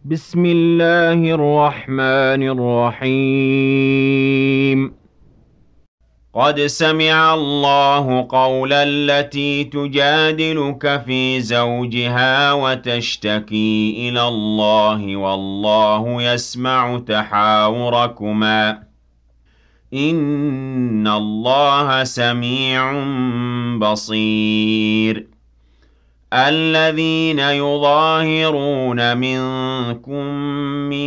بسم الله الرحمن الرحيم. قد سمع الله قول التي تجادلك في زوجها وتشتكي إلى الله والله يسمع تحاوركما إن الله سميع بصير. الذين يظاهرون منكم من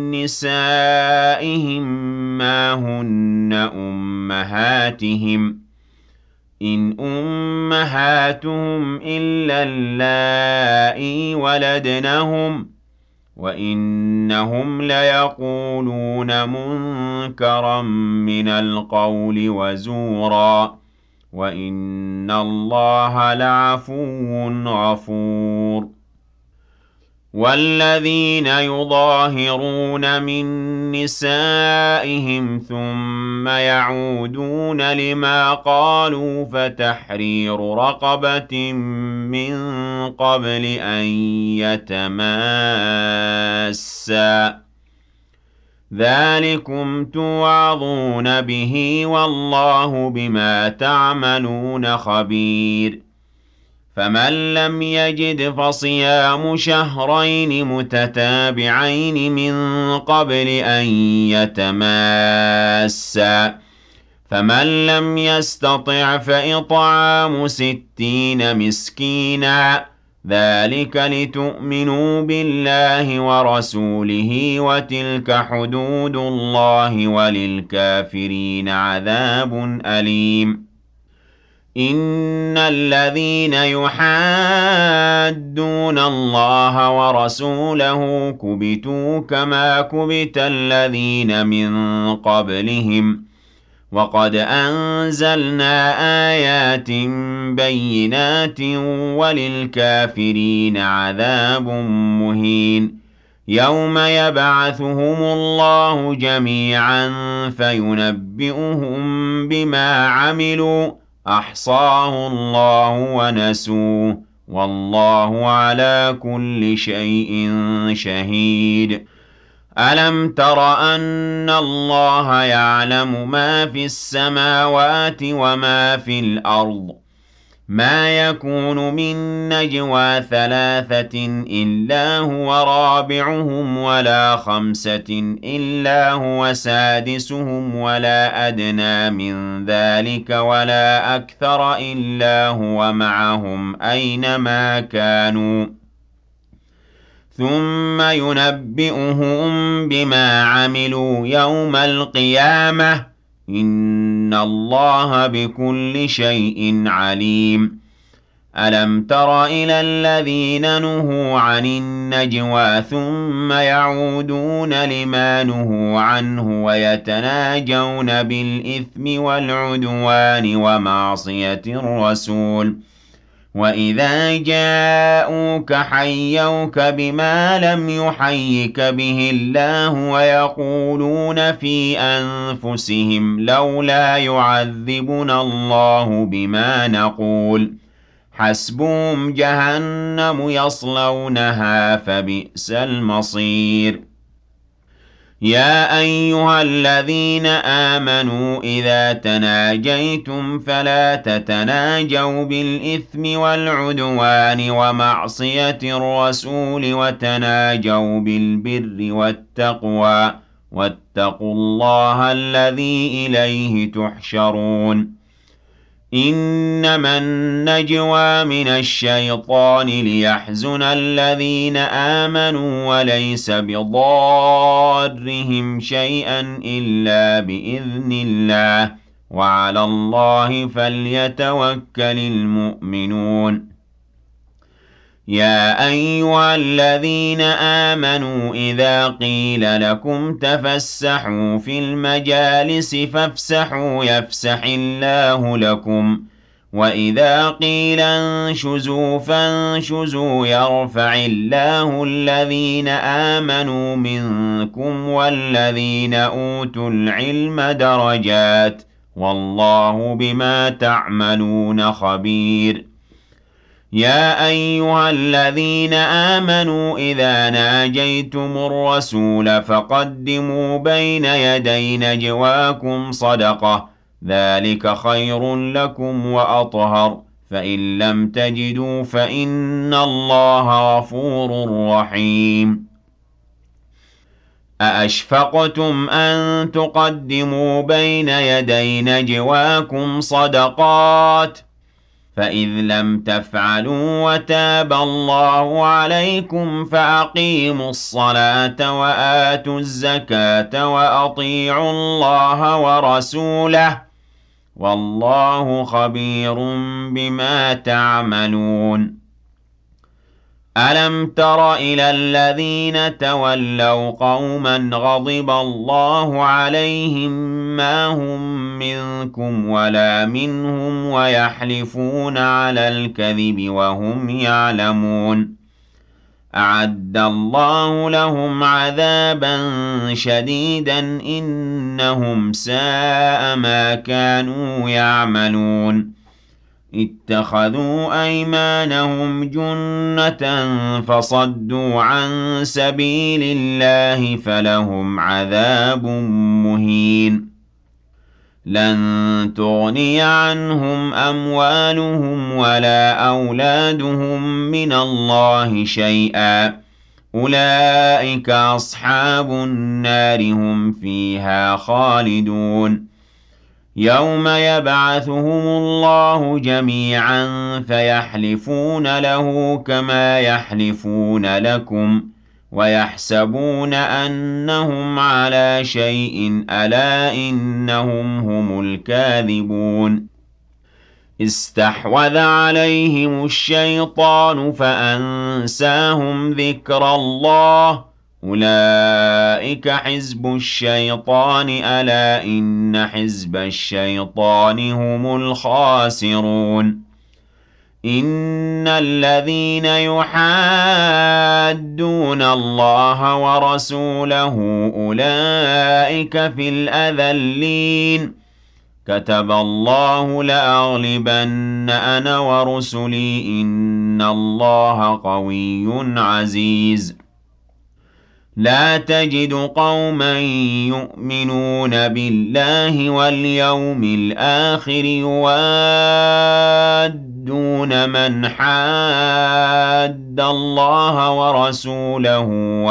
نسائهم ما هن أمهاتهم إن أمهاتهم إلا اللائي ولدنهم وإنهم ليقولون منكرا من القول وزورا وَإِنَّ اللَّهَ لَعَفُوٌّ غَفُورٌ. وَالَّذِينَ يُظَاهِرُونَ مِن نِّسَائِهِمْ ثُمَّ يَعُودُونَ لِمَا قَالُوا فَتَحْرِيرُ رَقَبَةٍ مِّن قَبْلِ أَن يَتَمَاسَّا، ذَٰلِكُمْ تُوعَظُونَ بِهِ وَاللَّهُ بِمَا تَعْمَلُونَ خَبِيرٌ. فَمَن لَّمْ يَجِدْ فَصِيَامُ شَهْرَيْنِ مُتَتَابِعَيْنِ مِن قَبْلِ أَن يَتَمَاسَّا، فَمَن لَّمْ يَسْتَطِعْ فَإِطْعَامُ 60 مِسْكِينًا، ذَلِكَ لِتُؤْمِنُوا بِاللَّهِ وَرَسُولِهِ وَتِلْكَ حُدُودُ اللَّهِ وَلِلْكَافِرِينَ عَذَابٌ أَلِيمٌ. إِنَّ الَّذِينَ يُحَادُّونَ اللَّهَ وَرَسُولَهُ كُبِتُوا كَمَا كُبِتَ الَّذِينَ مِن قَبْلِهِمْ، وَقَدْ أَنزَلْنَا آيَاتٍ بَيِّنَاتٍ وَلِلْكَافِرِينَ عَذَابٌ مُّهِينٌ. يَوْمَ يَبْعَثُهُمُ اللَّهُ جَمِيعًا فَيُنَبِّئُهُم بِمَا عَمِلُوا أَحْصَاهُ اللَّهُ وَنَسُوهُ وَاللَّهُ عَلَىٰ كُلِّ شَيْءٍ شَهِيدٌ. أَلَمْ تَرَ أَنَّ اللَّهَ يَعْلَمُ مَا فِي السَّمَاوَاتِ وَمَا في الْأَرْضِ مَا يَكُونُ مِن نَّجْوَىٰ ثَلَاثَةٍ إِلَّا هُوَ رَابِعُهُمْ وَلَا خَمْسَةٍ إِلَّا هُوَ سَادِسُهُمْ وَلَا أَدْنَىٰ مِن ذَٰلِكَ وَلَا أَكْثَرَ إِلَّا هُوَ مَعَهُمْ أَيْنَ مَا كَانُوا ثُمَّ يُنَبِّئُهُم بِمَا عَمِلُوا يَوْمَ الْقِيَامَةِ ۚ إِنَّ اللَّهَ بِكُلِّ شَيْءٍ عَلِيمٌ. أَلَمْ تَرَ إِلَى الَّذِينَ نُهُوا عَنِ النَّجْوَىٰ ثُمَّ يَعُودُونَ لِمَا نُهُوا عَنْهُ وَيَتَنَاجَوْنَ بِالْإِثْمِ وَالْعُدْوَانِ وَمَعْصِيَتِ الرَّسُولِ وَإِذَا جَاءُوكَ حَيَّوْكَ بِمَا لَمْ يُحَيِّكَ بِهِ اللَّهُ وَيَقُولُونَ فِي أَنفُسِهِمْ لَوْلَا يُعَذِّبُنَا اللَّهُ بِمَا نَقُولُ حَسْبُهُمْ جَهَنَّمُ يَصْلَوْنَهَا فَبِئْسَ الْمَصِيرُ. يَا أَيُّهَا الَّذِينَ آمَنُوا إِذَا تَنَاجَيْتُمْ فَلَا تَتَنَاجَوْا بِالْإِثْمِ وَالْعُدْوَانِ وَمَعْصِيَتِ الرَّسُولِ وَتَنَاجَوْا بِالْبِرِّ وَالتَّقْوَىٰ ۖ وَاتَّقُوا اللَّهَ الَّذِي إِلَيْهِ تُحْشَرُونَ. إِنَّمَا النَّجْوَىٰ مِنَ الشَّيْطَانِ لِيَحْزُنَ الَّذِينَ آمَنُوا وَلَيْسَ بِضَارِّهِمْ شَيْئًا إِلَّا بِإِذْنِ اللَّهِ ۚ وَعَلَى اللَّهِ فَلْيَتَوَكَّلِ الْمُؤْمِنُونَ. يَا أَيُّهَا الَّذِينَ آمَنُوا إِذَا قِيلَ لَكُمْ تَفَسَّحُوا فِي الْمَجَالِسِ فَافْسَحُوا يَفْسَحِ اللَّهُ لَكُمْ ۖ وَإِذَا قِيلَ انشُزُوا فَانشُزُوا يَرْفَعِ اللَّهُ الَّذِينَ آمَنُوا مِنكُمْ وَالَّذِينَ أُوتُوا الْعِلْمَ دَرَجَاتٍ ۚ وَاللَّهُ بِمَا تَعْمَلُونَ خَبِيرٌ. يا أيها الذين آمنوا إذا ناجيتم الرسول فقدموا بين يدي نجواكم صدقة ذلك خير لكم وأطهر فإن لم تجدوا فإن الله غفور رحيم أأشفقتم أن تقدموا بين يدي نجواكم صدقات فإذ لم تفعلوا وتاب الله عليكم فأقيموا الصلاة وآتوا الزكاة وأطيعوا الله ورسوله والله خبير بما تعملون ألم تر إلى الذين تولوا قوما غضب الله عليهم ما هم منكم ولا منهم ويحلفون على الكذب وهم يعلمون أعد الله لهم عذابا شديدا إنهم ساء ما كانوا يعملون اتخذوا أيمانهم جنة فصدوا عن سبيل الله فلهم عذاب مهين لن تغني عنهم أموالهم ولا أولادهم من الله شيئا أولئك أصحاب النار هم فيها خالدون يوم يبعثهم الله جميعا فيحلفون له كما يحلفون لكم ويحسبون أنهم على شيء ألا إنهم هم الكاذبون استحوذ عليهم الشيطان فأنساهم ذكر الله أولئك حزب الشيطان ألا إن حزب الشيطان هم الخاسرون إن الذين يحادون الله ورسوله أولئك في الأذلين كتب الله لأغلبن أنا ورسلي إن الله قوي عزيز لا تجد قوما يؤمنون بالله واليوم الآخر يوادون من حاد الله ورسوله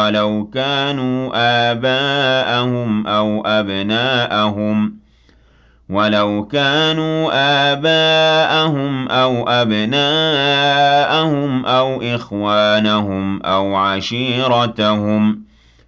ولو كانوا آباءهم أو أبناءهم أو إخوانهم أو عشيرتهم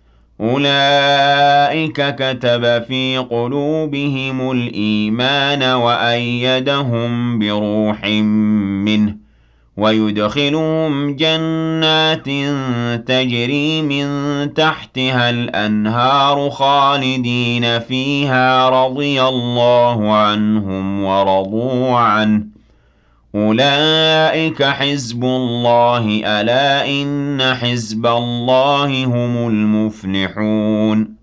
أولئك كتب في قلوبهم الإيمان وأيدهم بروح منه ويدخلهم جنات تجري من تحتها الأنهار خالدين فيها رضي الله عنهم ورضوا عنه أولئك حزب الله ألا إن حزب الله هم المفلحون